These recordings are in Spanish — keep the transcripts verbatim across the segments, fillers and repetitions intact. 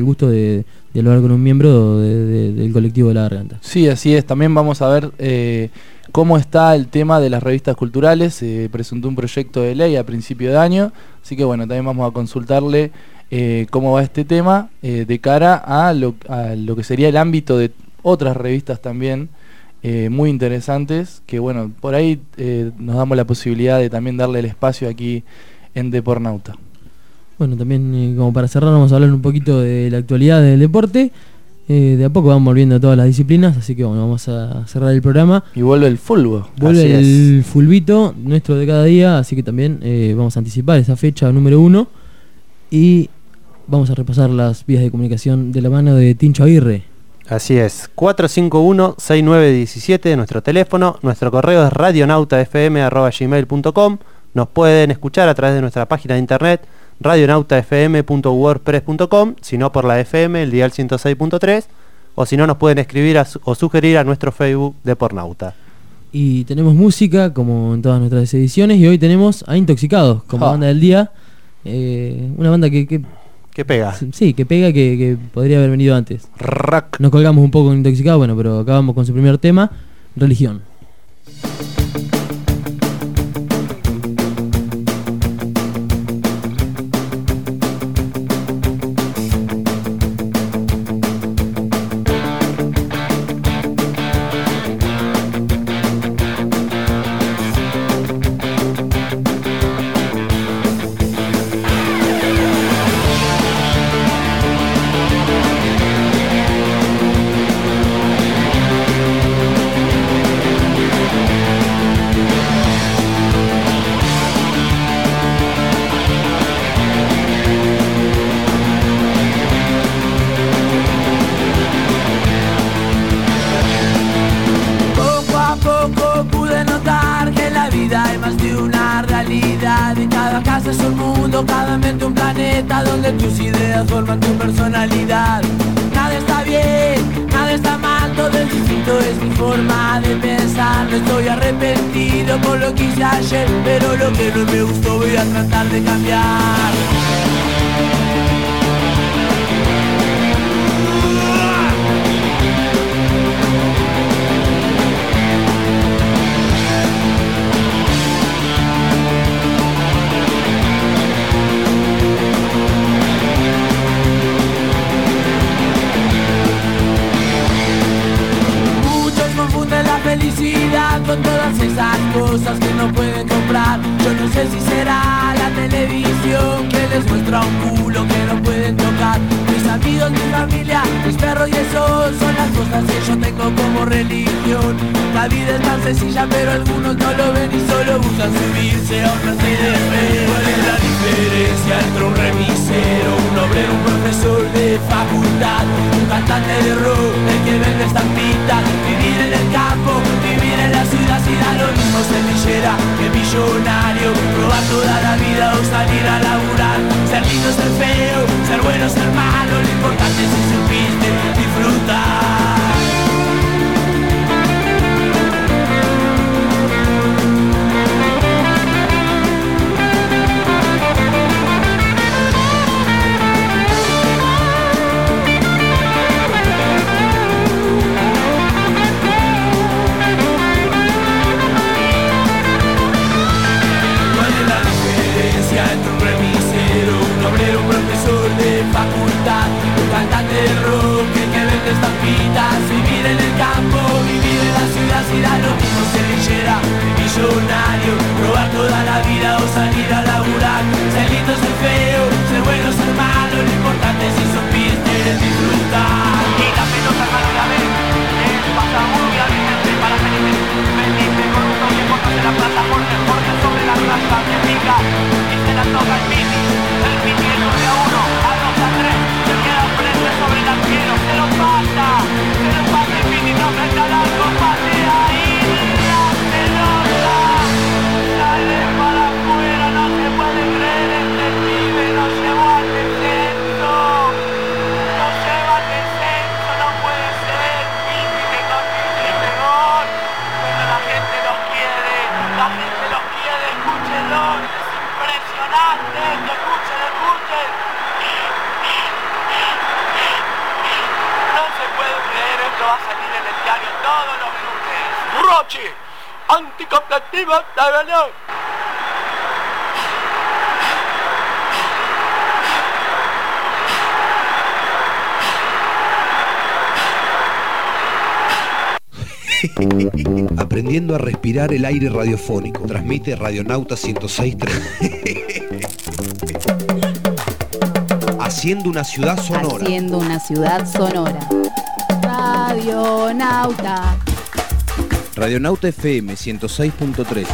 el gusto de dialogar con un miembro de, de, del colectivo de La Garganta. Sí, así es. También vamos a ver eh, cómo está el tema de las revistas culturales. Se eh, presentó un proyecto de ley a principio de año, así que bueno, también vamos a consultarle eh, cómo va este tema eh, de cara a lo, a lo que sería el ámbito de otras revistas también eh, muy interesantes, que bueno, por ahí eh, nos damos la posibilidad de también darle el espacio aquí en Depornauta. Bueno, también eh, como para cerrar vamos a hablar un poquito de la actualidad del deporte. Eh, de a poco van volviendo todas las disciplinas, así que bueno, vamos a cerrar el programa. Y vuelve el fútbol. Vuelve Así el es. fulbito nuestro de cada día, así que también eh, vamos a anticipar esa fecha número uno. Y vamos a repasar las vías de comunicación de la mano de Tincho Aguirre. Así es, cuatro cinco uno, seis nueve uno siete, nuestro teléfono, nuestro correo es radionautafm arroba gmail punto com. Nos pueden escuchar a través de nuestra página de internet radionautafm punto wordpress punto com, si no por la F M, el dial ciento seis punto tres, o si no nos pueden escribir a su, o sugerir a nuestro Facebook de Depornauta. Y tenemos música, como en todas nuestras ediciones, y hoy tenemos a Intoxicados, como ah. banda del día. Eh, una banda que, que... ¿Qué pega? Sí, que pega, que, que podría haber venido antes. Rock. Nos colgamos un poco con Intoxicados, bueno, pero acabamos con su primer tema, Religión. Cada mente un planeta donde tus ideas forman tu personalidad. Nada está bien, nada está mal, todo es distinto, es mi forma de pensar. No estoy arrepentido por lo que hice ayer, pero lo que no me gustó voy a tratar de cambiar. Felicidad con todas esas cosas que no pueden comprar. Yo no sé si será la televisión que les muestra un culo que no pueden tocar. Mis amigos, mi familia, mis perros y eso son las cosas que yo tengo como religión. La vida es tan sencilla pero algunos no lo ven y solo buscan subirse a un Mercedes-Benz. ¿Cuál es la diferencia entre un remisero, un obrero, un profesor de facultad, un cantante de rock, el que vende estampitas? Vivir en el campo, vivir en la ciudad, si da lo mismo ser millera que millonario. Probar toda la vida o salir a laburar. Ser lindo, ser feo, ser bueno, ser malo. Lo importante es si supiste disfrutar. Entre un remisero, un obrero, un profesor de facultad, un cantante de rock, el que vende estampitas. Vivir en el campo, vivir en la ciudad, si da lo mismo ser lechera, millonario. Probar toda la vida o salir a laburar. Ser lindo, ser feo, ser bueno, ser malo. Lo importante es si supiste disfrutar. Y la pelota mano la vez, el pasaburro a Vicente para Felipe. Felipe con un toque corto de la plata, Jorge, Jorge sobre la plaza, que pica. Se la toca el Piti, el Piti el nueve a uno, a dos a tres, se queda frente sobre el arquero, se lo pasa, se lo pasa el Piti, no frente al arco, pase ahí, la pelota, sale para afuera. va a salir en el diario todos los lunes. Rochi, anticonceptivo de Belén. Aprendiendo a respirar el aire radiofónico. Transmite Radionauta ciento seis punto tres. Haciendo una ciudad sonora. Haciendo una ciudad sonora. Radionauta. Radionauta F M ciento seis punto tres.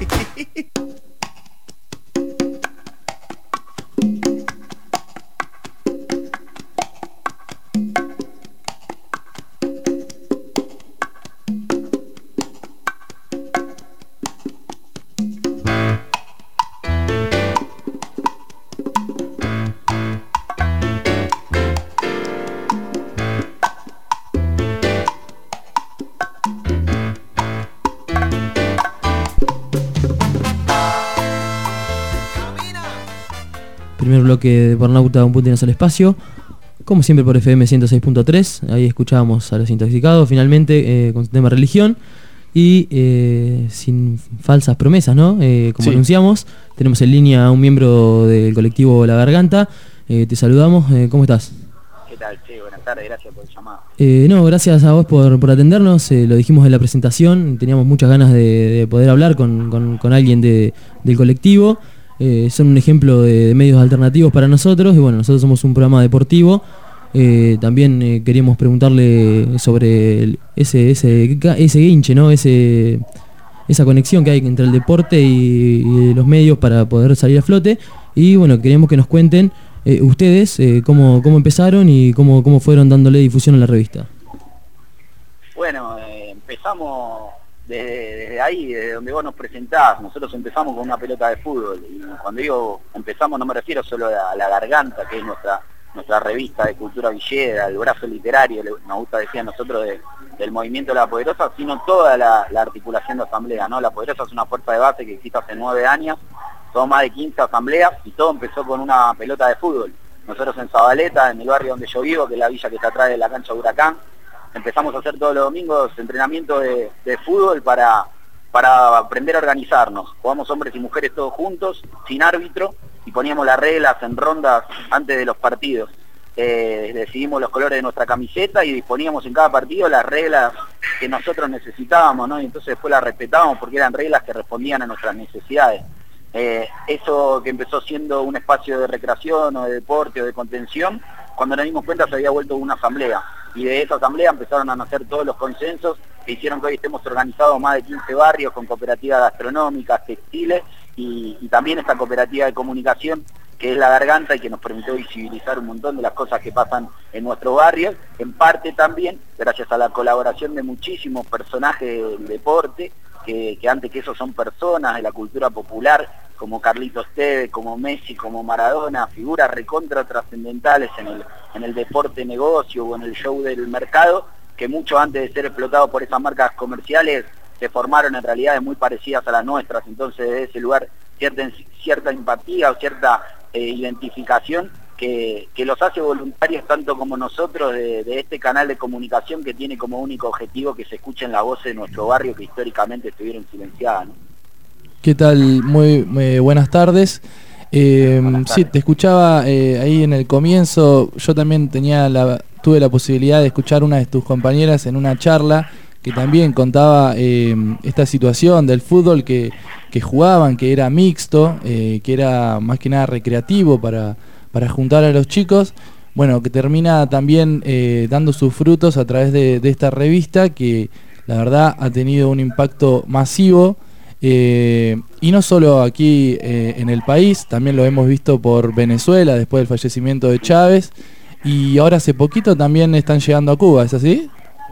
Primer bloque de Pornauta, un puntinazo al espacio. Como siempre por F M ciento seis punto tres. Ahí escuchábamos a Los Intoxicados, finalmente, eh, con tema religión. Y eh, sin falsas promesas, ¿no? Eh, como Sí. anunciamos, tenemos en línea a un miembro del colectivo La Garganta. Eh, te saludamos, eh, ¿cómo estás? ¿Qué tal? Sí, buenas tardes, gracias por el llamado. Eh, no, gracias a vos por, por atendernos, eh, lo dijimos en la presentación, teníamos muchas ganas de, de poder hablar con, con, con alguien de, del colectivo. Eh, son un ejemplo de, de medios alternativos para nosotros y bueno, nosotros somos un programa deportivo. Eh, también eh, queríamos preguntarle sobre el- ese, ese, ese guinche, ¿no? Ese, esa conexión que hay entre el deporte y, y los medios para poder salir a flote. Y bueno, queríamos que nos cuenten eh, ustedes eh, cómo, cómo empezaron y cómo, cómo fueron dándole difusión a la revista. Bueno, eh, empezamos desde, desde ahí, desde donde vos nos presentás. Nosotros empezamos con una pelota de fútbol. Y cuando digo empezamos no me refiero solo a La Garganta, que es nuestra nuestra revista de cultura villera, el brazo literario, le- nos gusta decir a nosotros de- del movimiento de La Poderosa, sino toda la, la articulación de asamblea, ¿no? La Poderosa es una fuerza de base que existe hace nueve años, son más de quince asambleas y todo empezó con una pelota de fútbol. Nosotros en Zabaleta, en el barrio donde yo vivo, que es la villa que está atrás de la cancha de Huracán, empezamos a hacer todos los domingos entrenamiento de, de fútbol para, para aprender a organizarnos. Jugamos hombres y mujeres todos juntos, sin árbitro, y poníamos las reglas en rondas antes de los partidos. Eh, decidimos los colores de nuestra camiseta y disponíamos en cada partido las reglas que nosotros necesitábamos, ¿no? Y entonces después las respetábamos porque eran reglas que respondían a nuestras necesidades. Eh, eso que empezó siendo un espacio de recreación o de deporte o de contención, cuando nos dimos cuenta se había vuelto una asamblea. Y de esa asamblea empezaron a nacer todos los consensos que hicieron que hoy estemos organizados más de quince barrios con cooperativas gastronómicas, textiles y, y también esta cooperativa de comunicación que es La Garganta y que nos permitió visibilizar un montón de las cosas que pasan en nuestro barrio, en parte también gracias a la colaboración de muchísimos personajes del deporte, que, que antes que eso son personas de la cultura popular, como Carlitos Tevez, como Messi, como Maradona, figuras recontra trascendentales en el, en el deporte negocio o en el show del mercado, que mucho antes de ser explotados por esas marcas comerciales se formaron en realidades muy parecidas a las nuestras. Entonces desde ese lugar cierta, cierta empatía o cierta eh, identificación que, que los hace voluntarios tanto como nosotros de, de este canal de comunicación que tiene como único objetivo que se escuchen las voces de nuestro barrio que históricamente estuvieron silenciadas, ¿no? ¿Qué tal? Muy eh, buenas tardes. Eh, Buenas sí, tardes. te escuchaba eh, ahí en el comienzo. Yo también tenía la, tuve la posibilidad de escuchar una de tus compañeras en una charla que también contaba eh, esta situación del fútbol que, que jugaban, que era mixto, eh, que era más que nada recreativo para, para juntar a los chicos. Bueno, que termina también eh, dando sus frutos a través de, de esta revista que la verdad ha tenido un impacto masivo. Eh, y no solo aquí eh, en el país, también lo hemos visto por Venezuela después del fallecimiento de Chávez y ahora hace poquito también están llegando a Cuba, ¿es así?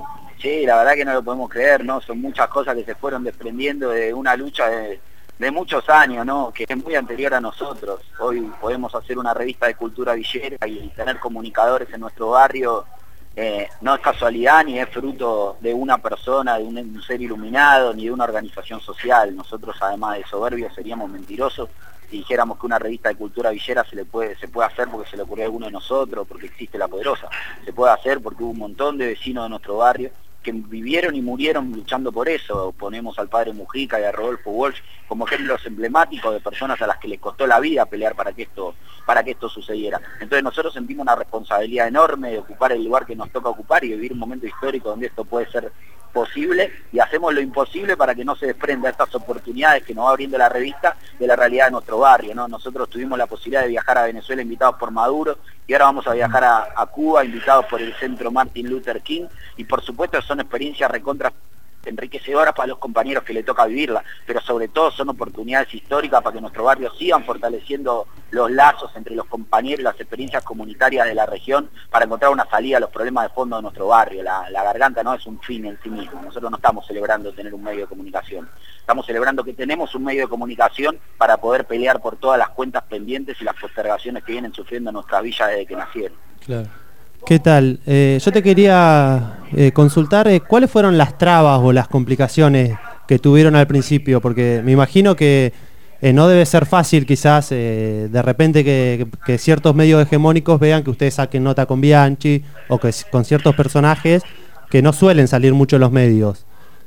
Sí, la verdad que no lo podemos creer, ¿no? Son muchas cosas que se fueron desprendiendo de una lucha de, de muchos años, ¿no? Que es muy anterior a nosotros. Hoy podemos hacer una revista de cultura villera y tener comunicadores en nuestro barrio. Eh, no es casualidad ni es fruto de una persona, de un, un ser iluminado, ni de una organización social. Nosotros, además de soberbios, seríamos mentirosos si dijéramos que una revista de cultura villera se le puede se puede hacer porque se le ocurrió a alguno de nosotros, porque existe La Poderosa. Se puede hacer porque hubo un montón de vecinos de nuestro barrio que vivieron y murieron luchando por eso. Ponemos al padre Mujica y a Rodolfo Walsh como ejemplos emblemáticos de personas a las que les costó la vida pelear para que esto, para que esto sucediera. Entonces nosotros sentimos una responsabilidad enorme de ocupar el lugar que nos toca ocupar y vivir un momento histórico donde esto puede ser posible, y hacemos lo imposible para que no se desprenda estas oportunidades que nos va abriendo la revista de la realidad de nuestro barrio, ¿no? Nosotros tuvimos la posibilidad de viajar a Venezuela invitados por Maduro, y ahora vamos a viajar a, a Cuba invitados por el Centro Martin Luther King, y por supuesto son experiencias recontra enriquecedoras para los compañeros que le toca vivirla, pero sobre todo son oportunidades históricas para que nuestro barrio sigan fortaleciendo los lazos entre los compañeros y las experiencias comunitarias de la región para encontrar una salida a los problemas de fondo de nuestro barrio. La, la garganta no es un fin en sí mismo, nosotros no estamos celebrando tener un medio de comunicación, estamos celebrando que tenemos un medio de comunicación para poder pelear por todas las cuentas pendientes y las postergaciones que vienen sufriendo nuestra villa desde que nacieron. Claro. ¿Qué tal? Eh, yo te quería eh, consultar eh, cuáles fueron las trabas o las complicaciones que tuvieron al principio, porque me imagino que eh, no debe ser fácil quizás eh, de repente que, que, que ciertos medios hegemónicos vean que ustedes saquen nota con Bianchi o que con ciertos personajes que no suelen salir mucho en los medios.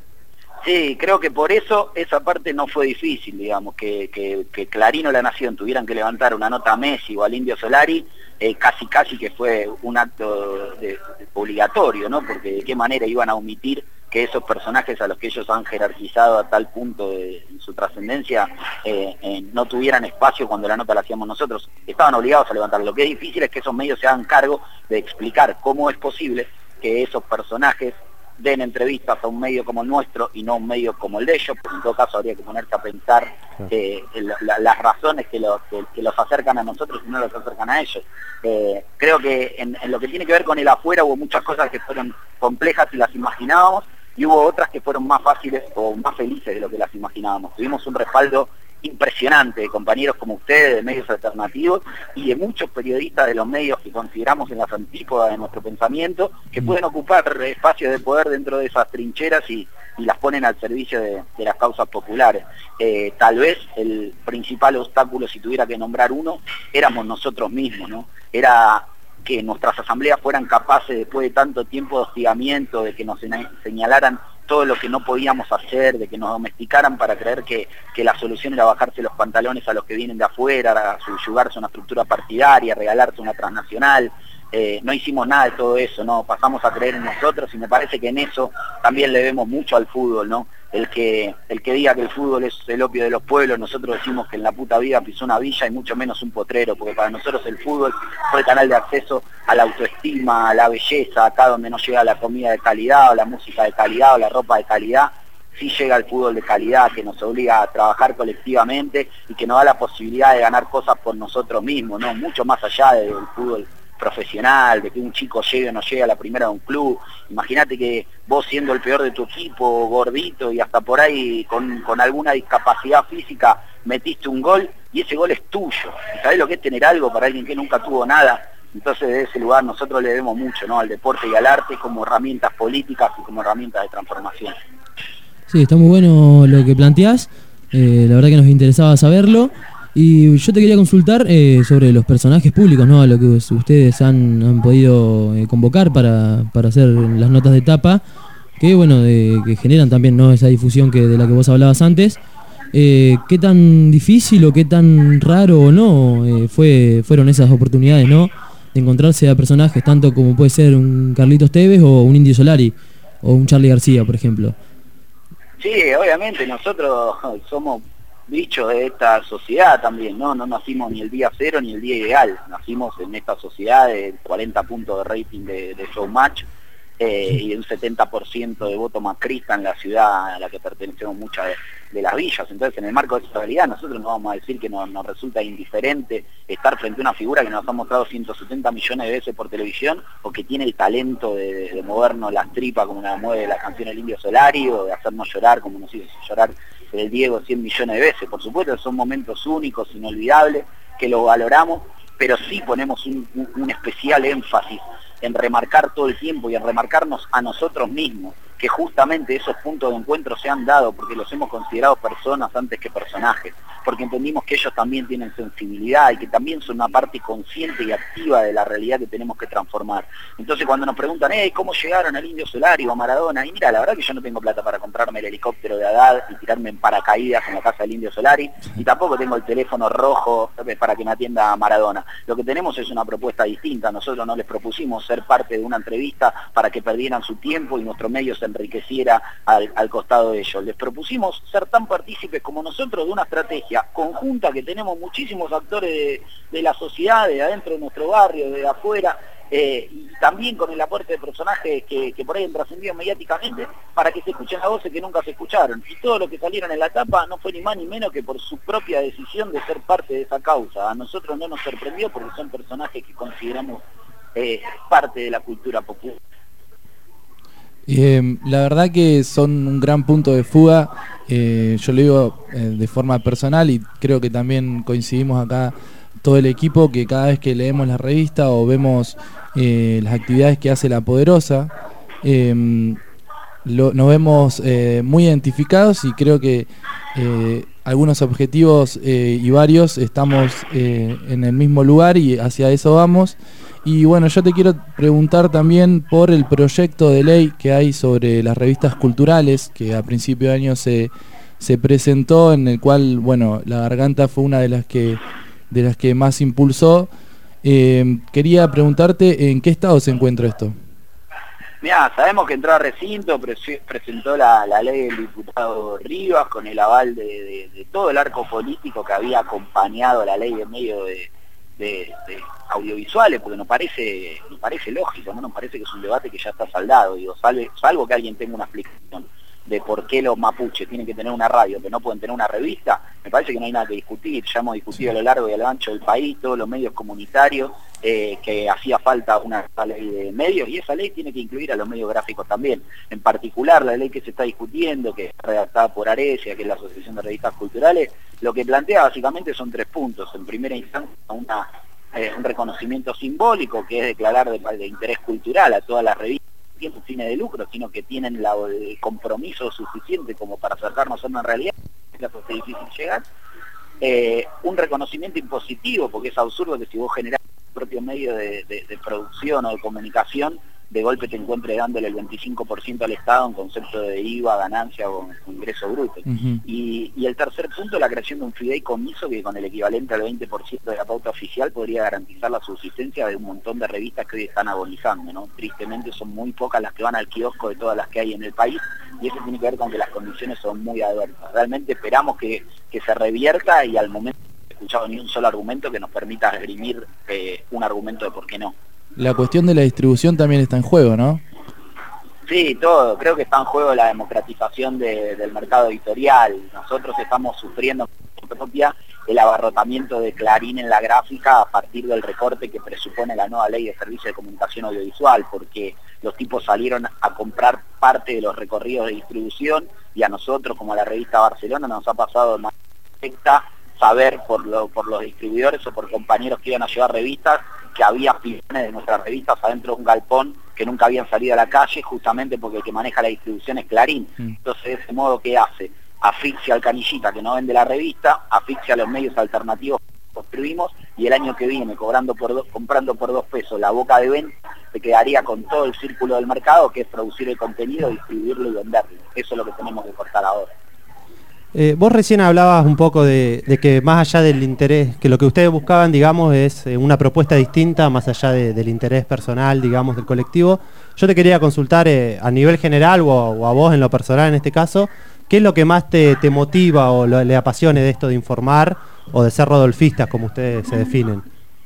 Sí, creo que por eso esa parte no fue difícil, digamos, que, que, que Clarín o La Nación tuvieran que levantar una nota a Messi o al Indio Solari, eh, casi casi que fue un acto de, de, obligatorio, ¿no? Porque de qué manera iban a omitir que esos personajes a los que ellos han jerarquizado a tal punto de, de su trascendencia eh, eh, no tuvieran espacio cuando la nota la hacíamos nosotros. Estaban obligados a levantarlo. Lo que es difícil es que esos medios se hagan cargo de explicar cómo es posible que esos personajes den entrevistas a un medio como el nuestro y no a un medio como el de ellos, porque en todo caso habría que ponerse a pensar eh, la, la, las razones que los, que, que los acercan a nosotros y no los acercan a ellos. Eh, creo que en, en lo que tiene que ver con el afuera hubo muchas cosas que fueron complejas y las imaginábamos, y hubo otras que fueron más fáciles o más felices de lo que las imaginábamos. Tuvimos un respaldo impresionante de compañeros como ustedes, de medios alternativos y de muchos periodistas de los medios que consideramos en las antípodas de nuestro pensamiento, que pueden ocupar espacios de poder dentro de esas trincheras y, y las ponen al servicio de, de las causas populares. Eh, tal vez el principal obstáculo, si tuviera que nombrar uno, éramos nosotros mismos, ¿no? Era que nuestras asambleas fueran capaces, después de tanto tiempo de hostigamiento, de que nos señalaran todo lo que no podíamos hacer, de que nos domesticaran para creer que, que la solución era bajarse los pantalones a los que vienen de afuera, subyugarse a una estructura partidaria, regalarse una transnacional. Eh, no hicimos nada de todo eso, ¿no? Pasamos a creer en nosotros, y me parece que en eso también le debemos mucho al fútbol, ¿no? El que, el que diga que el fútbol es el opio de los pueblos, nosotros decimos que en la puta vida pisó una villa y mucho menos un potrero, porque para nosotros el fútbol fue el canal de acceso a la autoestima, a la belleza, acá donde no llega la comida de calidad, o la música de calidad, o la ropa de calidad. Sí llega el fútbol de calidad, que nos obliga a trabajar colectivamente y que nos da la posibilidad de ganar cosas por nosotros mismos, ¿no? Mucho más allá del fútbol profesional, de que un chico llegue o no llegue a la primera de un club. Imagínate que vos, siendo el peor de tu equipo, gordito y hasta por ahí con, con alguna discapacidad física, metiste un gol y ese gol es tuyo. ¿Sabés lo que es tener algo para alguien que nunca tuvo nada? Entonces, desde ese lugar nosotros le debemos mucho, ¿no? Al deporte y al arte como herramientas políticas y como herramientas de transformación. Sí, está muy bueno lo que planteás, eh, la verdad que nos interesaba saberlo. Y yo te quería consultar eh, sobre los personajes públicos, ¿no? A lo que ustedes han, han podido eh, convocar para, para hacer las notas de tapa, que bueno, de, que generan también, ¿no?, esa difusión que de la que vos hablabas antes. Eh, ¿Qué tan difícil o qué tan raro o no eh, fue, fueron esas oportunidades, ¿no?, de encontrarse a personajes tanto como puede ser un Carlitos Tevez o un Indio Solari o un Charly García, por ejemplo? Sí, obviamente nosotros somos bichos de esta sociedad también, ¿no? No nacimos ni el día cero ni el día ideal, nacimos en esta sociedad de cuarenta puntos de rating de, de Showmatch eh, y un setenta por ciento de voto macrista en la ciudad a la que pertenecemos muchas de, de las villas. Entonces, en el marco de esa realidad, nosotros no vamos a decir que no, nos resulta indiferente estar frente a una figura que nos ha mostrado ciento setenta millones de veces por televisión, o que tiene el talento de, de, de movernos las tripas como la mueve la canción El Indio Solari, o de hacernos llorar como nos hizo llorar el Diego cien millones de veces. Por supuesto, son momentos únicos, inolvidables, que lo valoramos, pero sí ponemos un, un especial énfasis en remarcar todo el tiempo y en remarcarnos a nosotros mismos, que justamente esos puntos de encuentro se han dado porque los hemos considerado personas antes que personajes, porque entendimos que ellos también tienen sensibilidad y que también son una parte consciente y activa de la realidad que tenemos que transformar. Entonces cuando nos preguntan, hey, ¿cómo llegaron al Indio Solari o a Maradona? Y mira, la verdad que yo no tengo plata para comprarme el helicóptero de Haddad y tirarme en paracaídas en la casa del Indio Solari, y tampoco tengo el teléfono rojo para que me atienda Maradona. Lo que tenemos es una propuesta distinta. Nosotros no les propusimos ser parte de una entrevista para que perdieran su tiempo y nuestro medio se enriqueciera al, al costado de ellos. Les propusimos ser tan partícipes como nosotros de una estrategia conjunta que tenemos muchísimos actores de, de la sociedad, de adentro de nuestro barrio, de afuera, eh, y también con el aporte de personajes que, que por ahí han trascendido mediáticamente, para que se escuchen las voces que nunca se escucharon. Y todo lo que salieron en la tapa no fue ni más ni menos que por su propia decisión de ser parte de esa causa. A nosotros no nos sorprendió porque son personajes que consideramos eh, parte de la cultura popular. Eh, la verdad que son un gran punto de fuga, eh, yo lo digo eh, de forma personal y creo que también coincidimos acá todo el equipo, que cada vez que leemos la revista o vemos eh, las actividades que hace La Poderosa, eh, lo, nos vemos eh, muy identificados, y creo que eh, algunos objetivos eh, y varios estamos eh, en el mismo lugar y hacia eso vamos. Y bueno, yo te quiero preguntar también por el proyecto de ley que hay sobre las revistas culturales, que a principio de año se, se presentó, en el cual, bueno, La Garganta fue una de las que, de las que más impulsó. Eh, quería preguntarte en qué estado se encuentra esto. Mirá, sabemos que entró a recinto, pre- presentó la, la ley del diputado Rivas con el aval de, de, de todo el arco político que había acompañado la ley de medio de... De, de audiovisuales, porque nos parece nos parece lógico, ¿no? Nos parece que es un debate que ya está saldado, digo, salve, salvo que alguien tenga una explicación de por qué los mapuches tienen que tener una radio, pero no pueden tener una revista, me parece que no hay nada que discutir. Ya hemos discutido a lo largo y a lo ancho del país, todos los medios comunitarios, eh, que hacía falta una ley de medios, y esa ley tiene que incluir a los medios gráficos también. En particular, la ley que se está discutiendo, que está redactada por Aresia, que es la Asociación de Revistas Culturales, lo que plantea básicamente son tres puntos. En primera instancia, una, eh, un reconocimiento simbólico, que es declarar de, de interés cultural a todas las revistas que no tienen fines de lucro, sino que tienen la, el compromiso suficiente como para acercarnos a una realidad que es difícil llegar. Eh, un reconocimiento impositivo, porque es absurdo que si vos generás tu propio medio de, de, de producción o de comunicación, de golpe te encuentres dándole el veinticinco por ciento al Estado en concepto de I V A, ganancia o ingreso bruto. Uh-huh. y, y el tercer punto, la creación de un fideicomiso que con el equivalente al veinte por ciento de la pauta oficial podría garantizar la subsistencia de un montón de revistas que hoy están agonizando, ¿no? Tristemente son muy pocas las que van al kiosco de todas las que hay en el país, y eso tiene que ver con que las condiciones son muy adversas. Realmente esperamos que, que se revierta, y al momento no he escuchado ni un solo argumento que nos permita esgrimir eh, un argumento de por qué no. La cuestión de la distribución también está en juego, ¿no? Sí, todo. Creo que está en juego la democratización de, del mercado editorial. Nosotros estamos sufriendo propia el abarrotamiento de Clarín en la gráfica a partir del recorte que presupone la nueva ley de servicio de comunicación audiovisual, porque los tipos salieron a comprar parte de los recorridos de distribución, y a nosotros, como a la revista Barcelona, nos ha pasado de manera directa saber por, lo, por los distribuidores o por compañeros que iban a llevar revistas que había pilones de nuestras revistas adentro de un galpón que nunca habían salido a la calle, justamente porque el que maneja la distribución es Clarín. Mm. Entonces, de ese modo, ¿qué hace? Asfixia al canillita que no vende la revista, asfixia a los medios alternativos que construimos, y el año que viene, cobrando por dos, comprando por dos pesos la boca de venta, se quedaría con todo el círculo del mercado, que es producir el contenido, distribuirlo y venderlo. Eso es lo que tenemos que cortar ahora. Eh, vos recién hablabas un poco de, de que más allá del interés, que lo que ustedes buscaban, digamos, es eh, una propuesta distinta, más allá de, del interés personal, digamos, del colectivo. Yo te quería consultar eh, a nivel general, o a, o a vos en lo personal en este caso, ¿qué es lo que más te, te motiva o lo, le apasione de esto de informar o de ser rodolfistas, como ustedes se definen?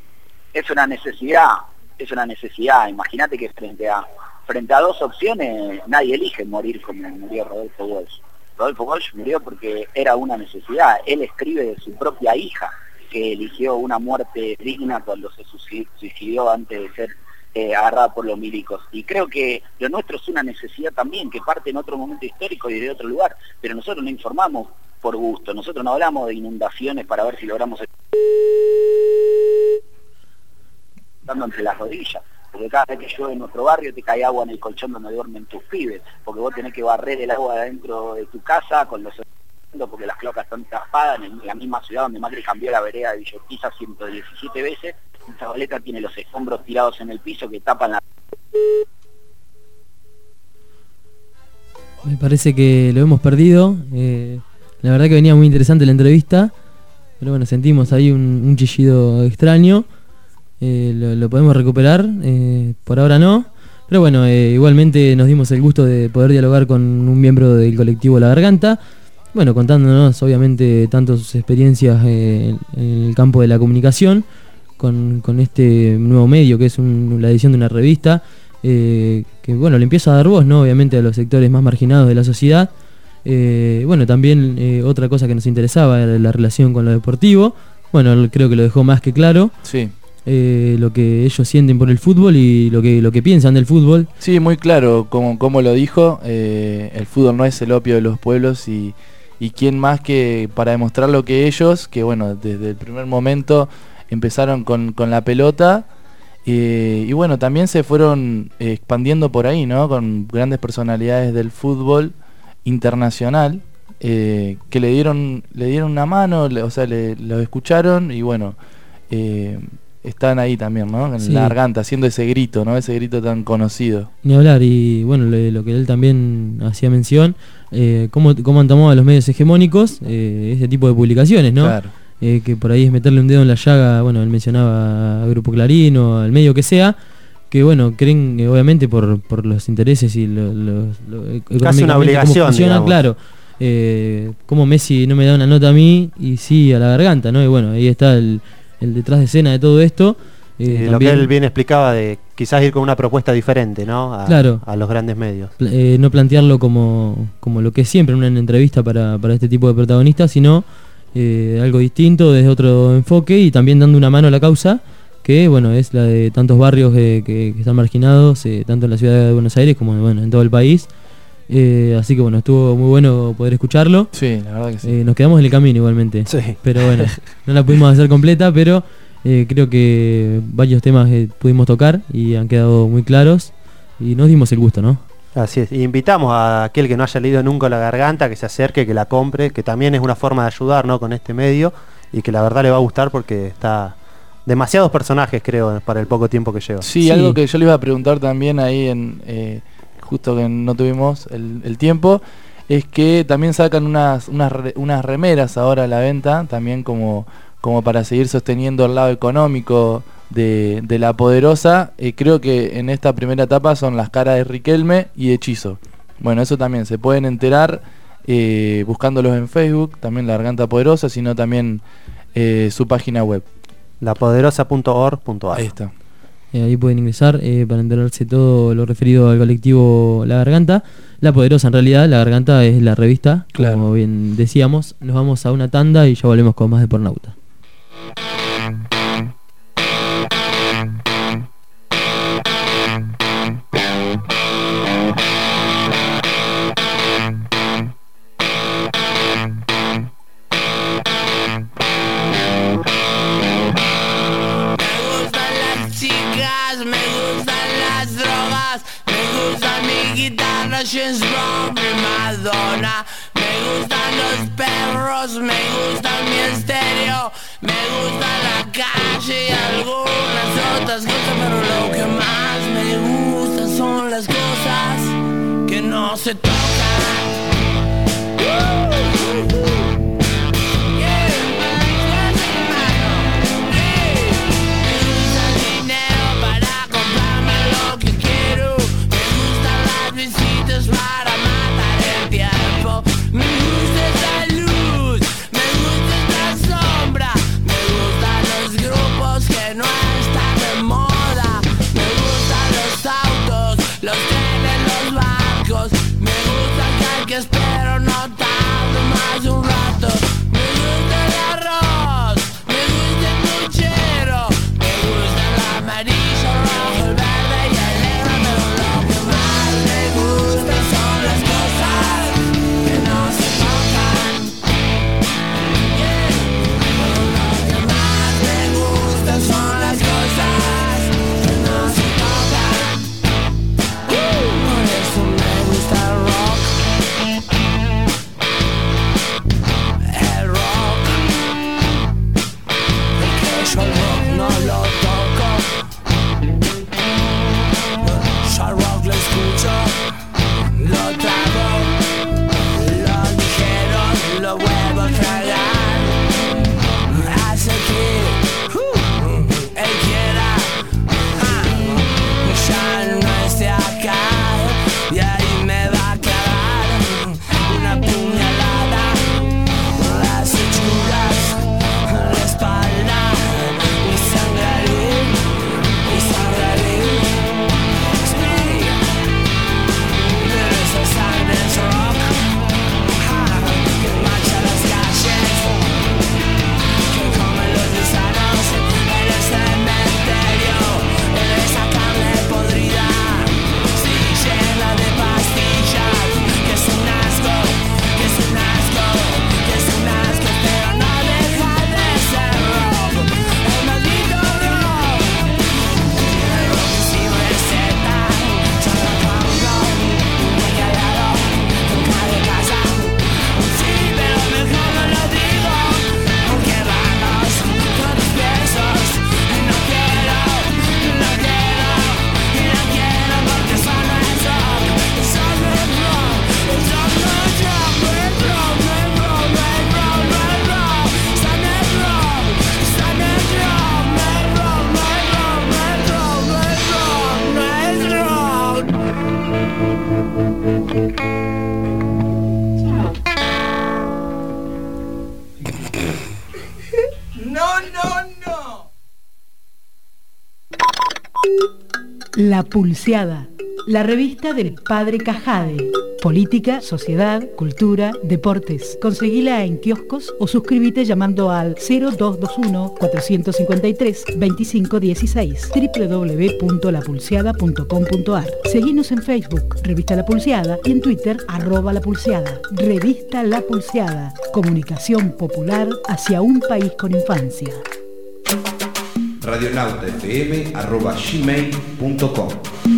Es una necesidad, es una necesidad. Imagínate que frente a, frente a dos opciones, nadie elige morir como murió Rodolfo Walsh. Rodolfo Walsh murió porque era una necesidad. Él escribe de su propia hija, que eligió una muerte digna cuando se suicidó antes de ser eh, agarrada por los milicos. Y creo que lo nuestro es una necesidad también, que parte en otro momento histórico y de otro lugar. Pero nosotros no informamos por gusto, nosotros no hablamos de inundaciones para ver si logramos... dando entre las rodillas. porque cada vez que llueve en nuestro barrio te cae agua en el colchón donde duermen tus pibes, porque vos tenés que barrer el agua adentro de tu casa con los porque las cloacas están tapadas en la misma ciudad donde Macri cambió la vereda de Villa Urquiza ciento diecisiete veces. Zabaleta tiene los escombros tirados en el piso que tapan la... Me parece que lo hemos perdido. Eh, la verdad que venía muy interesante la entrevista, pero bueno, sentimos ahí un, un chillido extraño. Eh, lo, lo podemos recuperar, eh, por ahora no. Pero bueno, eh, igualmente nos dimos el gusto de poder dialogar con un miembro del colectivo La Garganta. Bueno, contándonos obviamente tanto sus experiencias eh, en el campo de la comunicación, con, con este nuevo medio que es un, la edición de una revista, eh, que bueno, le empieza a dar voz, ¿no? Obviamente a los sectores más marginados de la sociedad. Eh, bueno, también eh, otra cosa que nos interesaba era la relación con lo deportivo. Bueno, creo que lo dejó más que claro. Sí. Eh, lo que ellos sienten por el fútbol y lo que lo que piensan del fútbol. Sí, muy claro, como, como lo dijo, eh, el fútbol no es el opio de los pueblos y... y quién más que para demostrar lo que ellos, que bueno, desde el primer momento empezaron con, con la pelota, eh, y bueno, también se fueron eh, expandiendo por ahí, ¿no? Con grandes personalidades del fútbol internacional, eh, que le dieron le dieron una mano, le, o sea, le, lo escucharon y bueno, eh, están ahí también, ¿no? En sí. La garganta, haciendo ese grito, ¿no? Ese grito tan conocido. Ni hablar, y bueno, lo, lo que él también hacía mención, eh, cómo, cómo han tomado a los medios hegemónicos eh, ese tipo de publicaciones, ¿no? Claro. Eh, que por ahí es meterle un dedo en la llaga, bueno, él mencionaba a Grupo Clarín o al medio que sea, que bueno, creen eh, obviamente por, por los intereses y lo, lo, lo, casi una obligación, funciona, claro. Eh, como Messi no me da una nota a mí y sí a La Garganta, ¿no? Y bueno, ahí está el el detrás de escena de todo esto. Eh, sí, lo que él bien explicaba de quizás ir con una propuesta diferente, ¿no? A, claro, a los grandes medios. Eh, no plantearlo como, como lo que es siempre una entrevista para, para este tipo de protagonistas, sino eh, algo distinto, desde otro enfoque y también dando una mano a la causa, que bueno, es la de tantos barrios eh, que, que están marginados, eh, tanto en la ciudad de Buenos Aires como bueno, en todo el país. Eh, así que bueno, estuvo muy bueno poder escucharlo. Sí, la verdad que sí. Eh, nos quedamos en el camino igualmente. Sí. Pero bueno, no la pudimos hacer completa, pero eh, creo que varios temas eh, pudimos tocar y han quedado muy claros y nos dimos el gusto, ¿no? Así es. Y invitamos a aquel que no haya leído nunca La Garganta, que se acerque, que la compre, que también es una forma de ayudar, ¿no? Con este medio y que la verdad le va a gustar porque está demasiados personajes, creo, para el poco tiempo que lleva. Sí, sí. Algo que yo le iba a preguntar también ahí en... Eh, justo que no tuvimos el, el tiempo, es que también sacan unas, unas, unas remeras ahora a la venta, también como, como para seguir sosteniendo el lado económico de, de La Poderosa. Eh, creo que en esta primera etapa son las caras de Riquelme y Hechizo. Bueno, eso también se pueden enterar eh, buscándolos en Facebook, también La Garganta Poderosa, sino también eh, su página web. la poderosa punto org punto a r. Ahí está. Eh, ahí pueden ingresar eh, para enterarse todo lo referido al colectivo La Garganta. La Poderosa, en realidad, La Garganta es la revista, claro. Como bien decíamos. Nos vamos a una tanda y ya volvemos con más de Pornauta. James Bond y Madonna. Me gustan los perros, me gusta mi estéreo, me gusta la calle y algunas otras cosas, pero lo que más me gusta son las cosas que no se tocan. Para matar el tiempo. Me gusta esta luz, me gusta esta sombra, me gustan los grupos que no están de moda, me gustan los autos, los trenes, los barcos, me gusta La Pulseada, la revista del Padre Cajade. Política, sociedad, cultura, deportes. Conseguila en kioscos o suscríbete llamando al cero dos dos uno, cuatro cinco tres, dos cinco uno seis, doble u doble u doble u punto la pulseada punto com punto a r. Seguinos en Facebook, Revista La Pulseada, y en Twitter, arroba La Pulseada. Revista La Pulseada, comunicación popular hacia un país con infancia. radionautafm arroba gmail punto com.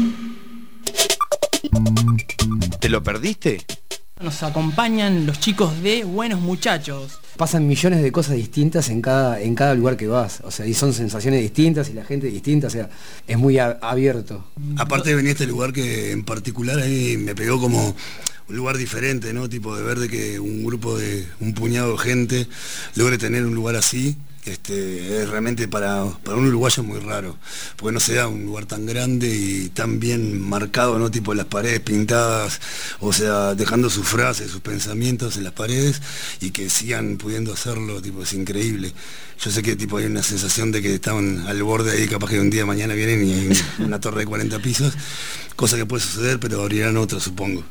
¿Te lo perdiste? Nos acompañan los chicos de Buenos Muchachos. Pasan millones de cosas distintas en cada, en cada lugar que vas, o sea, y son sensaciones distintas y la gente distinta, o sea, es muy a, abierto. Aparte de venir a este lugar que en particular ahí me pegó como un lugar diferente, ¿no? Tipo de ver de que un grupo de, un puñado de gente logre tener un lugar así. Este, es realmente para, para un uruguayo muy raro, porque no se da un lugar tan grande y tan bien marcado, ¿no? Tipo las paredes pintadas, o sea, dejando sus frases, sus pensamientos en las paredes y que sigan pudiendo hacerlo, tipo, es increíble. Yo sé que tipo hay una sensación de que estaban al borde ahí, capaz que un día de mañana vienen y hay una torre de cuarenta pisos, cosa que puede suceder, pero abrirán otra, supongo.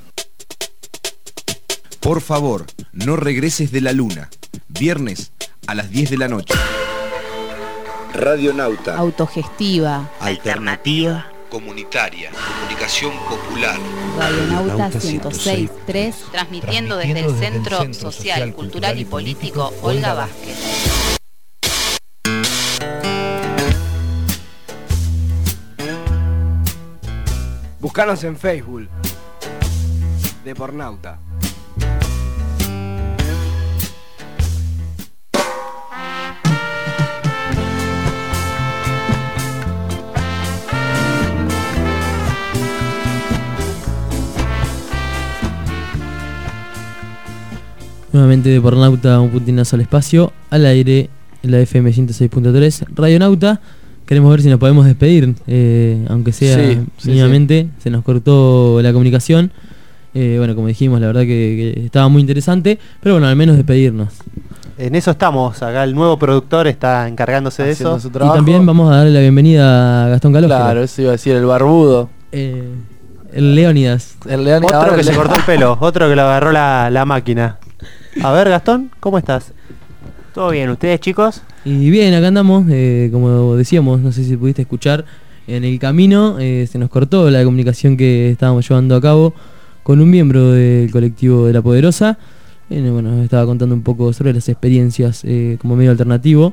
Por favor, no regreses de la luna. Viernes a las diez de la noche. Radionauta. Autogestiva. Alternativa. Comunitaria. Comunicación popular. Radionauta ciento seis punto tres, transmitiendo desde el Centro Social, Cultural y Político Olga Vázquez. Búscanos en Facebook. Depornauta. Nuevamente de Pornauta, un puntinazo al espacio, al aire, en la F M ciento seis punto tres, Radionauta. Queremos ver si nos podemos despedir, eh, aunque sea sí, sí, mínimamente, sí. Se nos cortó la comunicación. Eh, bueno, como dijimos, la verdad que, que estaba muy interesante, pero bueno, al menos despedirnos. En eso estamos, acá el nuevo productor está encargándose de eso. Y también vamos a darle la bienvenida a Gastón Calógero. Claro, eso iba a decir, el barbudo. Eh, el Leónidas. El Leónidas. Otro que se cortó el pelo, otro que lo agarró la, la máquina. A ver, Gastón, ¿cómo estás? ¿Todo bien? ¿Ustedes, chicos? Y bien, acá andamos, eh, como decíamos, no sé si pudiste escuchar, en el camino eh, se nos cortó la comunicación que estábamos llevando a cabo con un miembro del colectivo de La Poderosa. Eh, bueno, nos estaba contando un poco sobre las experiencias eh, como medio alternativo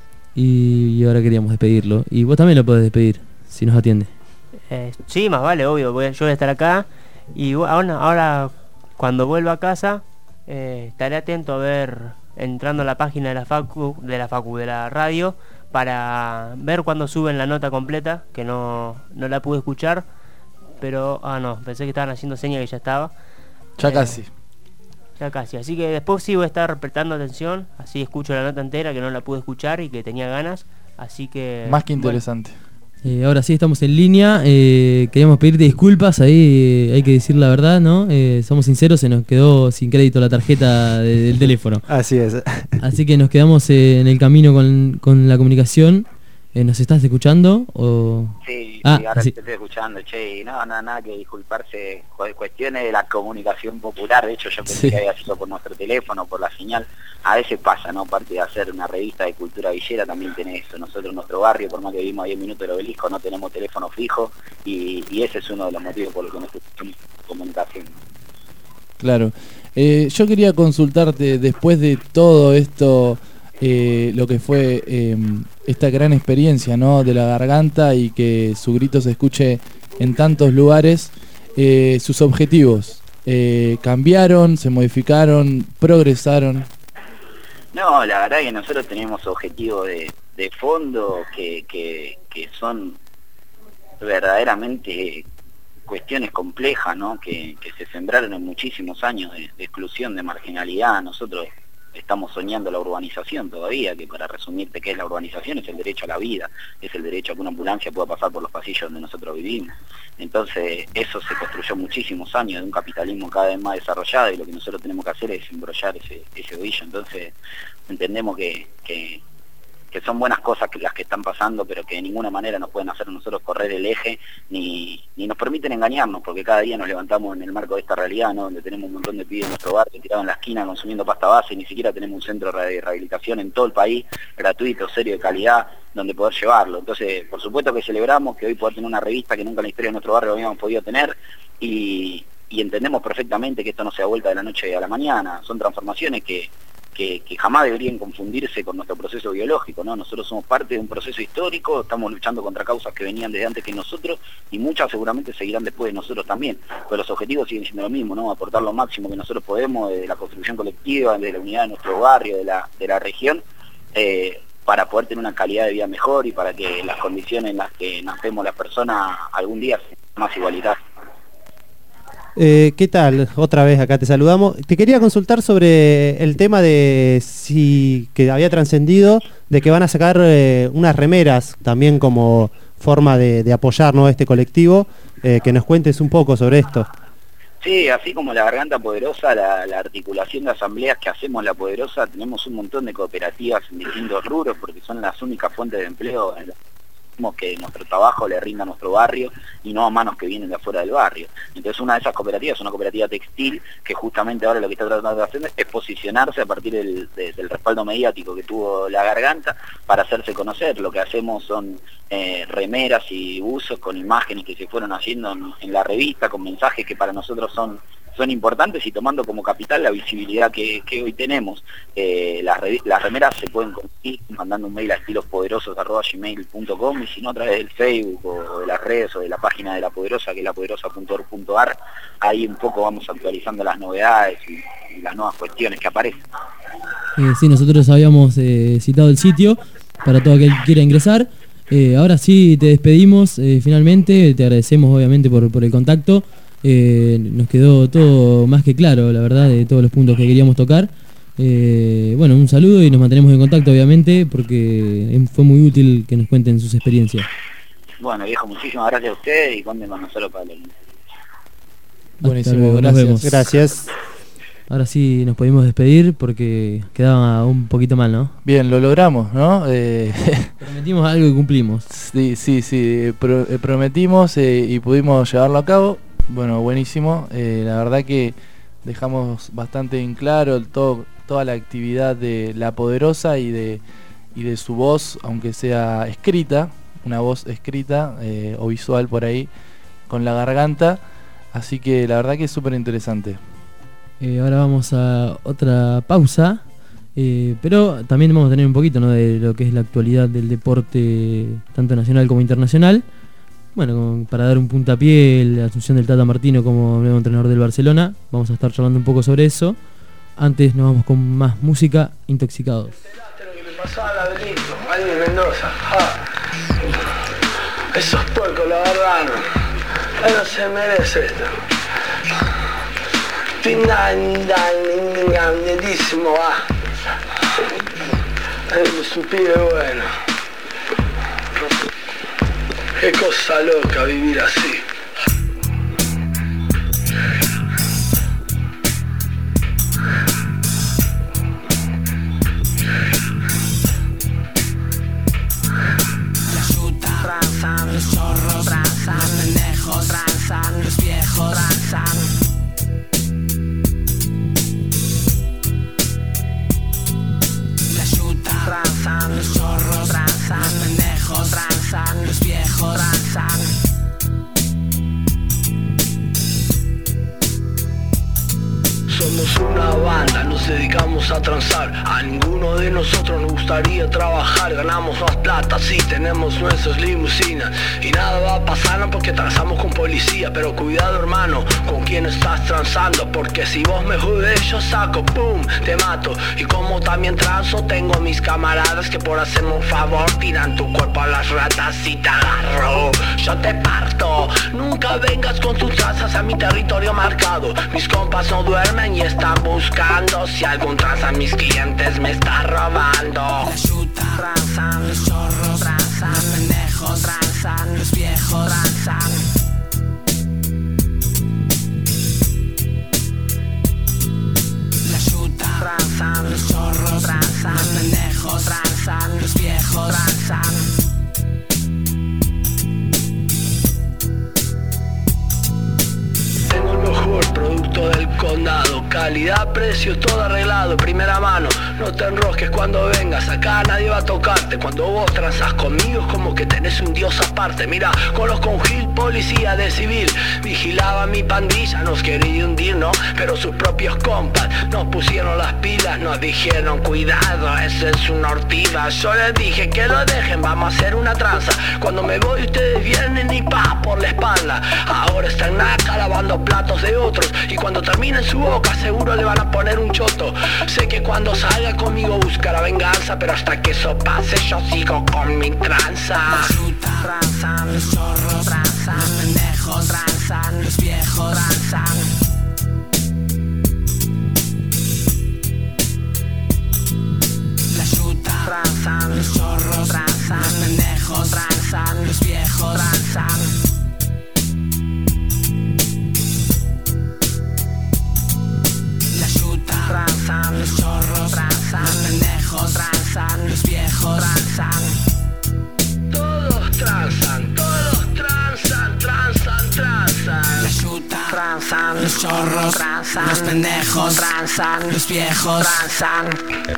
y, y ahora queríamos despedirlo. Y vos también lo podés despedir, si nos atiende. Eh, sí, más vale, obvio, voy a, yo voy a estar acá y ahora, ahora cuando vuelva a casa eh, estaré atento a ver, entrando a la página de la Facu, de la Facu, de la radio, para ver cuando suben la nota completa, que no, no la pude escuchar, pero, ah no, pensé que estaban haciendo señas que ya estaba. Ya eh, casi. Ya casi, así que después sí voy a estar prestando atención, así escucho la nota entera que no la pude escuchar y que tenía ganas, así que... Más que interesante. Bueno. Eh, ahora sí estamos en línea, eh, queríamos pedirte disculpas, ahí eh, hay que decir la verdad, ¿no? Eh, somos sinceros, se nos quedó sin crédito la tarjeta de, del teléfono. Así es. Así que nos quedamos eh, en el camino con, con la comunicación. Eh, ¿Nos estás escuchando? O... Sí, ah, sí, ahora sí. te estoy escuchando, che, y no, nada, nada que disculparse, joder, cuestiones de la comunicación popular, de hecho yo pensé Sí. que había sido por nuestro teléfono, por la señal, a veces pasa, ¿no? Aparte de hacer una revista de cultura villera, también tiene eso, nosotros en nuestro barrio, por más que vivimos a diez minutos del Obelisco, no tenemos teléfono fijo, y, y ese es uno de los motivos por los que no tenemos comunicación. Claro. Eh, yo quería consultarte, después de todo esto, eh, lo que fue eh, esta gran experiencia, ¿no? De la garganta y que su grito se escuche en tantos lugares, eh, sus objetivos, eh, ¿cambiaron, se modificaron, progresaron? No, la verdad que nosotros tenemos objetivos de, de fondo que, que, que son verdaderamente cuestiones complejas, ¿no? Que, que se sembraron en muchísimos años de, de exclusión, de marginalidad. Nosotros estamos soñando la urbanización todavía, que para resumirte qué es la urbanización es el derecho a la vida, es el derecho a que una ambulancia pueda pasar por los pasillos donde nosotros vivimos. Entonces eso se construyó muchísimos años de un capitalismo cada vez más desarrollado, y lo que nosotros tenemos que hacer es embrollar ese, ese ovillo. Entonces entendemos que, que, que son buenas cosas que las que están pasando, pero que de ninguna manera nos pueden hacer nosotros correr el eje, ni, ni nos permiten engañarnos, porque cada día nos levantamos en el marco de esta realidad, ¿no? Donde tenemos un montón de pibes en nuestro barrio tirados en la esquina consumiendo pasta base, y ni siquiera tenemos un centro de rehabilitación en todo el país, gratuito, serio, de calidad, donde poder llevarlo. Entonces, por supuesto que celebramos que hoy poder tener una revista que nunca en la historia de nuestro barrio habíamos podido tener, y, y entendemos perfectamente que esto no sea vuelta de la noche a la mañana, son transformaciones que Que, que jamás deberían confundirse con nuestro proceso biológico, ¿no? Nosotros somos parte de un proceso histórico, estamos luchando contra causas que venían desde antes que nosotros, y muchas seguramente seguirán después de nosotros también, pero los objetivos siguen siendo lo mismo, ¿no? Aportar lo máximo que nosotros podemos de la construcción colectiva, de la unidad de nuestro barrio, de la, de la región, eh, para poder tener una calidad de vida mejor y para que las condiciones en las que nacemos las personas algún día sean más igualitarias. Eh, ¿Qué tal? Otra vez acá te saludamos. Te quería consultar sobre el tema de si que había trascendido de que van a sacar eh, unas remeras también como forma de, de apoyar, ¿no?, este colectivo, eh, que nos cuentes un poco sobre esto. Sí, así como la Garganta Poderosa, la, la articulación de asambleas que hacemos en La Poderosa, tenemos un montón de cooperativas en distintos rubros porque son las únicas fuentes de empleo en la que nuestro trabajo le rinda a nuestro barrio y no a manos que vienen de afuera del barrio. Entonces una de esas cooperativas es una cooperativa textil que justamente ahora lo que está tratando de hacer es posicionarse a partir del, de, del respaldo mediático que tuvo La Garganta para hacerse conocer. Lo que hacemos son eh, remeras y buzos con imágenes que se fueron haciendo en, en la revista, con mensajes que para nosotros son son importantes y tomando como capital la visibilidad que, que hoy tenemos. Eh, las, las remeras se pueden conseguir mandando un mail a estilospoderosos arroba gmail punto com y si no a través del Facebook o de las redes o de la página de La Poderosa, que es la poderosa punto org punto ar. Ahí un poco vamos actualizando las novedades y, y las nuevas cuestiones que aparecen. Eh, sí, nosotros habíamos eh, citado el sitio para todo aquel que quiera ingresar. Eh, ahora sí te despedimos eh, finalmente, te agradecemos obviamente por, por el contacto. Eh, nos quedó todo más que claro, la verdad, de todos los puntos que queríamos tocar. Eh, bueno, un saludo y nos mantenemos en contacto, obviamente, porque fue muy útil que nos cuenten sus experiencias. Bueno, viejo, muchísimas gracias a ustedes y cuenten con nosotros para el... Buenísimo, gracias. Nos vemos. Gracias. Ahora sí nos pudimos despedir porque quedaba un poquito mal, ¿no? Bien, lo logramos, ¿no? Eh... Prometimos algo y cumplimos. Sí, sí, sí, pro eh, prometimos eh, y pudimos llevarlo a cabo. Bueno, buenísimo. Eh, la verdad que dejamos bastante en claro el todo, toda la actividad de La Poderosa y de, y de su voz, aunque sea escrita, una voz escrita eh, o visual por ahí, con La Garganta. Así que la verdad que es súper interesante. Eh, ahora vamos a otra pausa, eh, pero también vamos a tener un poquito, ¿no?, de lo que es la actualidad del deporte, tanto nacional como internacional. Bueno, para dar un puntapié, la asunción del Tata Martino como nuevo entrenador del Barcelona. Vamos a estar charlando un poco sobre eso. Antes nos vamos con más música, Intoxicados. Lo que le pasaba a Laberinto, Mario Mendoza. Ah. Esos puercos, la verdad, no. Él no se merece esto. Grandísimo, ah. Es un pibe bueno. Qué cosa loca vivir así. La yuta, transan, los chorros, transan, los pendejos, transan, los viejos, transan. La yuta, transan, los chorros, transan, los pendejos, transan, los viejos, transan. Somos una banda, nos dedicamos a transar. A ninguno de nosotros nos gustaría trabajar. Ganamos más plata, sí, tenemos nuestras limusinas. Y nada va a pasar no porque transamos con policía. Pero cuidado, hermano, con quién estás transando, porque si vos me jodes yo saco, pum, te mato. Y como también transo, tengo mis camaradas que por hacerme un favor tiran tu cuerpo a las ratas y te agarro, yo te parto. Nunca vengas con tus trazas a mi territorio marcado. Mis compas no duermen y están buscando si algún tranza a mis clientes me está robando. La yuta, transan, los chorros, transan, los pendejos, transan, los viejos, transan. La yuta, transan, los chorros, transan, los pendejos, transan, los viejos. producto del condado. Calidad, precio, todo arreglado, primera mano. No te enrosques cuando vengas, acá nadie va a tocarte. Cuando vos transás conmigo es como que tenés un dios aparte. Mira, conozco un Gil, policía de civil, vigilaba mi pandilla, nos quería hundir, ¿no? Pero sus propios compas nos pusieron las pilas, nos dijeron cuidado, ese es una ortiga. Yo les dije que lo dejen, vamos a hacer una tranza. Cuando me voy ustedes vienen y pa por la espalda. Ahora están acá lavando platos de otros, y cuando termine en su boca seguro le van a poner un choto. Sé que cuando salga conmigo buscará venganza, pero hasta que eso pase yo sigo con mi tranza. Tranzan, los chorros tranzan, los pendejos tranzan, los viejos tranzan. La chuta tranzan, los chorros tranzan, los pendejos tranzan, los viejos tranzan. La chuta tranzan, los chorros tranzan, los pendejos tranzan, los viejos tranzan. Todos tranzan, todos tranzan, tranzan, tranzan. La chuta tranzan, los chorros tranzan, los pendejos tranzan, los viejos tranzan.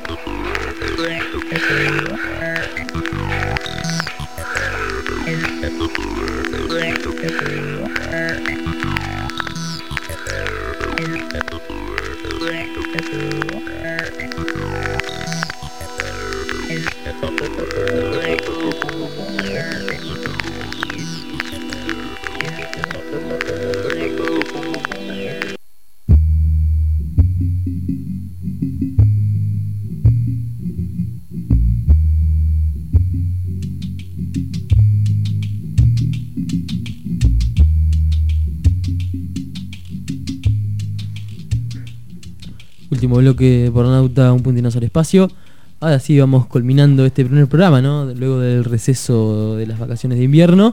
Último bloque por Nauta, un puntinazo al espacio. Ahora sí vamos culminando este primer programa, ¿no? Luego del receso de las vacaciones de invierno.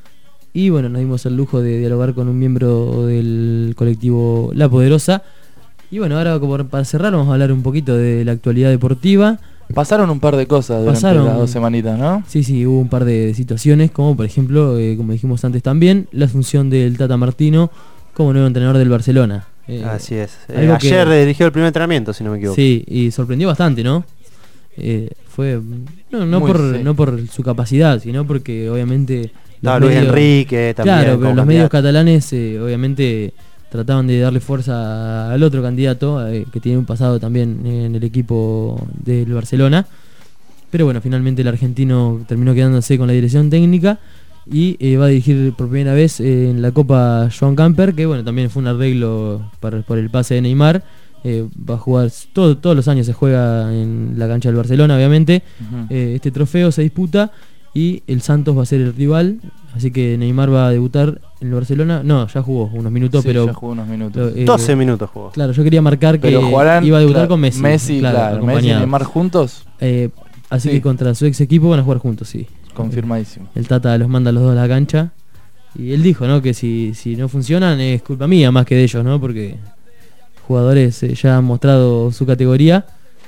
Y bueno, nos dimos el lujo de dialogar con un miembro del colectivo La Poderosa. Y bueno, ahora como para cerrar vamos a hablar un poquito de la actualidad deportiva. Pasaron un par de cosas durante Pasaron, las dos semanitas, ¿no? Sí, sí, hubo un par de, de situaciones, como por ejemplo, eh, como dijimos antes también, la asunción del Tata Martino como nuevo entrenador del Barcelona. Eh, Así es. Eh, ayer que, dirigió el primer entrenamiento, si no me equivoco. Sí, y sorprendió bastante, ¿no? Eh, fue no, no, por, sí. no por su capacidad, sino porque obviamente... No, Luis medios, Enrique también. Claro, pero los candidato. medios catalanes eh, obviamente trataban de darle fuerza al otro candidato, eh, que tiene un pasado también en el equipo del Barcelona. Pero bueno, finalmente el argentino terminó quedándose con la dirección técnica y eh, va a dirigir por primera vez eh, en la Copa Joan Gamper, que bueno, también fue un arreglo para, por el pase de Neymar. Eh, va a jugar, todo, todos los años se juega en la cancha del Barcelona, obviamente. Uh-huh. eh, este trofeo se disputa y el Santos va a ser el rival, así que Neymar va a debutar en el Barcelona. No, ya jugó unos minutos, sí, pero ya jugó unos minutos. Eh, doce minutos jugó. Claro, yo quería marcar que jugarán, iba a debutar claro, con Messi. Messi, claro, claro Messi y Neymar juntos. Eh, así sí. que contra su ex equipo van a jugar juntos, sí. Confirmadísimo. El Tata los manda a los dos a la cancha. Y él dijo, ¿no? Que si, si no funcionan es culpa mía más que de ellos, ¿no? Porque jugadores eh, ya han mostrado su categoría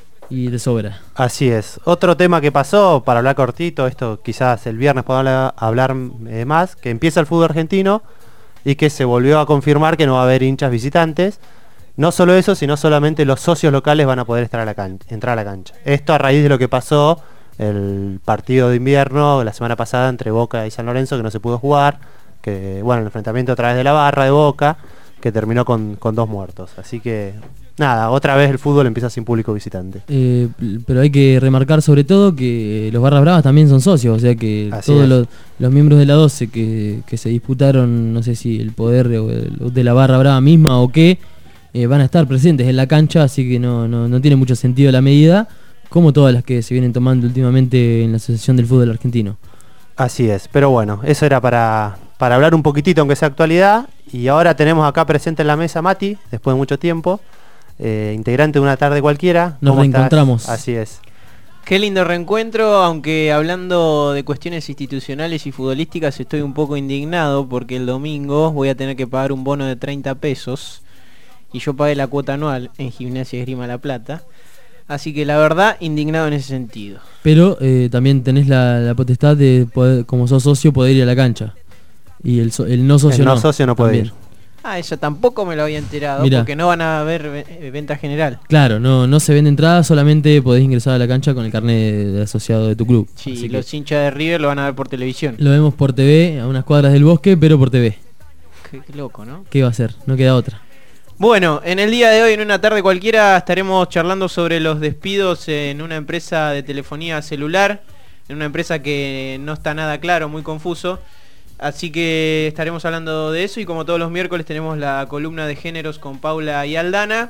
y de sobra. Así es. Otro tema que pasó, para hablar cortito, esto quizás el viernes podamos hablar eh, más, que empieza el fútbol argentino y que se volvió a confirmar que no va a haber hinchas visitantes. No solo eso, sino solamente los socios locales van a poder estar a la cancha, entrar a la cancha. Esto a raíz de lo que pasó el partido de invierno la semana pasada entre Boca y San Lorenzo, que no se pudo jugar, que bueno, el enfrentamiento a través de la barra de Boca, que terminó con, con dos muertos. Así que nada, otra vez el fútbol empieza sin público visitante. Eh, pero hay que remarcar sobre todo que los Barras Bravas también son socios, o sea que Así todos los, los miembros de la doce que, que se disputaron, no sé si el poder de, de la Barra Brava misma o qué, eh, van a estar presentes en la cancha, así que no, no, no tiene mucho sentido la medida, como todas las que se vienen tomando últimamente en la Asociación del Fútbol Argentino. Así es, pero bueno, eso era para, para hablar un poquitito, aunque sea actualidad. Y ahora tenemos acá presente en la mesa Mati, después de mucho tiempo, eh, integrante de Una Tarde Cualquiera. Nos reencontramos. Estás? Así es. Qué lindo reencuentro, aunque hablando de cuestiones institucionales y futbolísticas estoy un poco indignado porque el domingo voy a tener que pagar un bono de treinta pesos y yo pagué la cuota anual en Gimnasia Esgrima La Plata. Así que la verdad, indignado en ese sentido. Pero eh, también tenés la, la potestad de, poder, como sos socio, poder ir a la cancha. Y el, so, el no socio el no. no socio no puede también. ir. Ah, eso tampoco me lo había enterado, Mirá. porque no van a haber ve- venta general. Claro, no, no se vende entrada, solamente podés ingresar a la cancha con el carnet de asociado de tu club. Sí, Así los que hinchas de River lo van a ver por televisión. lo vemos por T V, a unas cuadras del bosque, pero por T V. Qué, qué loco, ¿no? ¿Qué va a hacer? No queda otra. Bueno, en el día de hoy, en una tarde cualquiera, estaremos charlando sobre los despidos en una empresa de telefonía celular, en una empresa que no está nada claro, muy confuso. Así que estaremos hablando de eso y como todos los miércoles tenemos la columna de géneros con Paula y Aldana.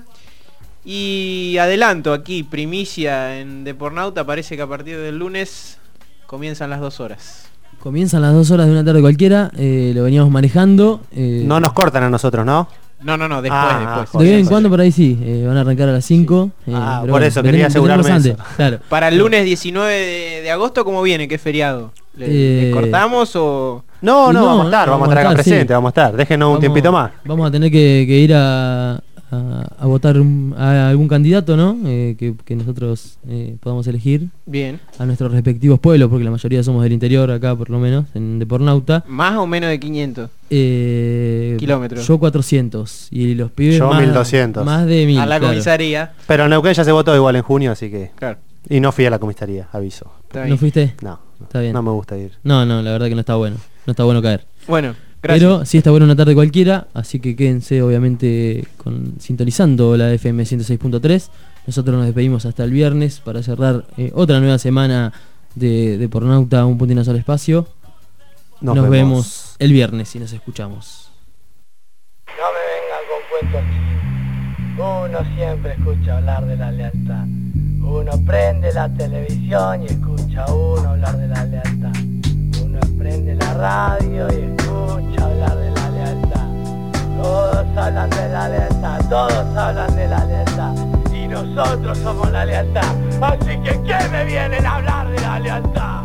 Y adelanto aquí, primicia en Depornauta, parece que a partir del lunes comienzan las dos horas. Comienzan las dos horas de una tarde cualquiera, eh, lo veníamos manejando. eh, No nos cortan a nosotros, ¿no? No, no, no, después, Ah, después. De vez en cuando por ahí sí, eh, van a arrancar a las cinco. Sí. Ah, por eso quería vendremos- asegurarme vendremos eso. antes, claro. Para el lunes diecinueve de, de agosto, ¿cómo viene? ¿Qué feriado? ¿Le, Eh, le cortamos o...? No, no, No, vamos a estar, no, vamos a estar acá estar, sí. presente, vamos a estar. Déjenos un Vamos- tiempito más. Vamos a tener que, que ir a, a, a votar un- a algún candidato, ¿no? Eh, que, que nosotros eh, podamos elegir. Bien. A nuestros respectivos pueblos, porque la mayoría somos del interior acá, por lo menos, en Depornauta. ¿Más o menos de quinientos? Eh, Kilómetros. Yo cuatrocientos. Y los pibes Yo más, mil doscientos. más de mil. A la claro. comisaría. Pero en Neuquén ya se votó igual en junio, así que... Claro. Y no fui a la comisaría, aviso. Está ¿No bien. fuiste? No, Está bien. no me gusta ir. No, no, la verdad que no está bueno. No está bueno caer. Bueno, gracias. Pero sí está bueno una tarde cualquiera, así que quédense obviamente con, sintonizando la F M ciento seis punto tres. Nosotros nos despedimos hasta el viernes para cerrar eh, otra nueva semana de, de Pornauta, un punto y una sola espacio. Nos Nos, vemos. vemos el viernes y nos escuchamos. No me vengan con cuentos chicos. Uno siempre escucha hablar de la lealtad. Uno prende la televisión y escucha a uno hablar de la lealtad. Uno prende la radio y escucha hablar de la lealtad. Todos hablan de la lealtad, todos hablan de la lealtad. Y nosotros somos la lealtad. Así que ¿qué me vienen a hablar de la lealtad?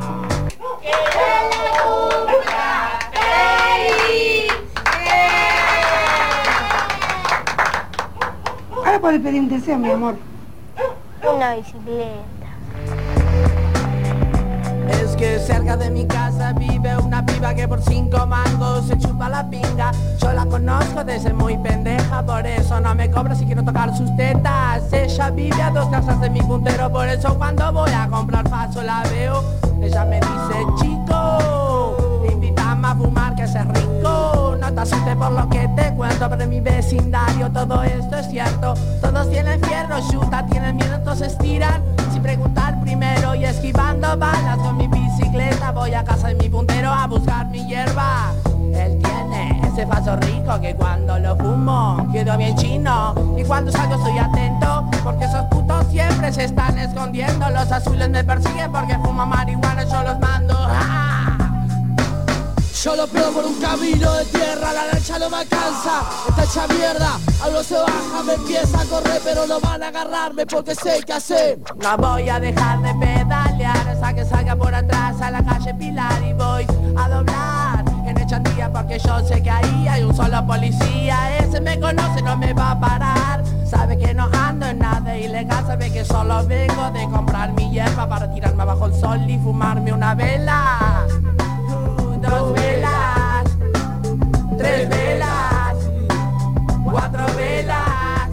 Ahora puedes pedir un deseo, mi amor. Una bicicleta. Es que cerca de mi casa vive una piba que por cinco mangos se chupa la pinga. Yo la conozco desde muy pendeja, por eso no me cobra si quiero tocar sus tetas. Ella vive a dos casas de mi puntero, por eso cuando voy a comprar paso la veo. Ella me dice, chico, invítame a fumar que es rico. No te asustes por lo que te cuento, pero en mi vecindario todo esto es cierto. Todos tienen fierro, chuta, tienen miedo, entonces tiran sin preguntar primero y esquivando balas con mi bicicleta. Voy a casa de mi puntero a buscar mi hierba. Él tiene ese paso rico que cuando lo fumo quedo bien chino. Y cuando salgo estoy atento porque esos putos siempre se están escondiendo. Los azules me persiguen porque fumo marihuana, yo los mando. ¡Ah! Yo lo pego por un camino de tierra, la lancha no me alcanza, está hecha mierda. Algo se baja, me empieza a correr, pero no van a agarrarme porque sé qué hacer. No voy a dejar de pedalear hasta que salga por atrás a la calle Pilar y voy a doblar en Echandía porque yo sé que ahí hay un solo policía. Ese me conoce, no me va a parar, sabe que no ando en nada ilegal, sabe que solo vengo de comprar mi hierba para tirarme bajo el sol y fumarme una vela. Dos velas, tres velas, cuatro velas.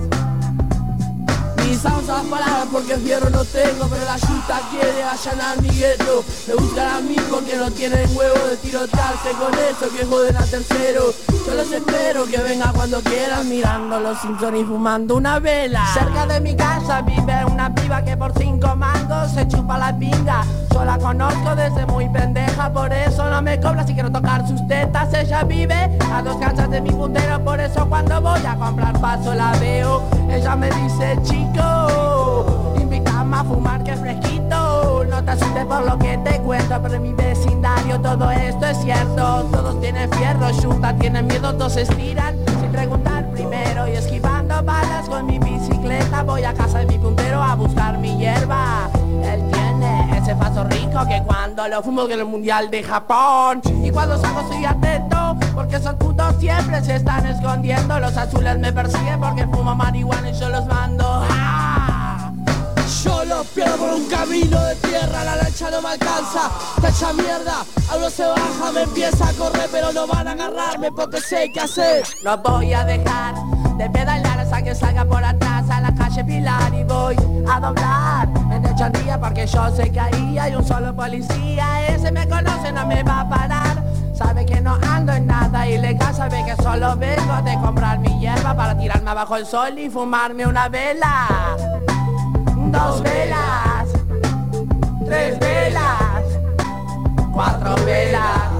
Mis usas palabras porque fierro no tengo, pero la yuta quiere allanar mi gueto. Me buscan a mí porque no tienen huevo de tirotearse con eso que joden a tercero. Yo los espero que venga cuando quieran mirando los Simpsons y fumando una vela. Cerca de mi casa vive una piba que por cinco mangos se chupa la pinga. Yo la conozco desde muy pendeja, por eso no me cobra si quiero tocar sus tetas. Ella vive a dos casas de mi puntero, por eso cuando voy a comprar paso la veo. Ella me dice, chico, invítame a fumar que es fresquito. No te asustes por lo que te cuento, pero en mi vecindario todo esto es cierto. Todos tienen fierro, chuta, tienen miedo, todos se estiran sin preguntar primero y esquivando balas con mi bicicleta. Voy a casa de mi puntero a buscar mi hierba. Él tiene ese paso rico que cuando lo fumo que en el mundial de Japón. Y cuando salgo estoy atento porque esos putos siempre se están escondiendo. Los azules me persiguen porque fumo marihuana y yo los mando. ¡Ah! yo los pierdo por un camino de tierra. La lancha no me alcanza, está hecha mierda. A uno se baja, me empieza a correr, pero no van a agarrarme porque sé qué hacer. No voy a dejar de pedalar hasta que salga por atrás a la calle Pilar y voy a doblar en Echandía porque yo sé que ahí hay un solo policía. Ese me conoce, no me va a parar. Sabe que no ando en nada ilegal, sabe que solo vengo de comprar mi hierba para tirarme abajo el sol y fumarme una vela. Dos velas, tres velas, cuatro velas.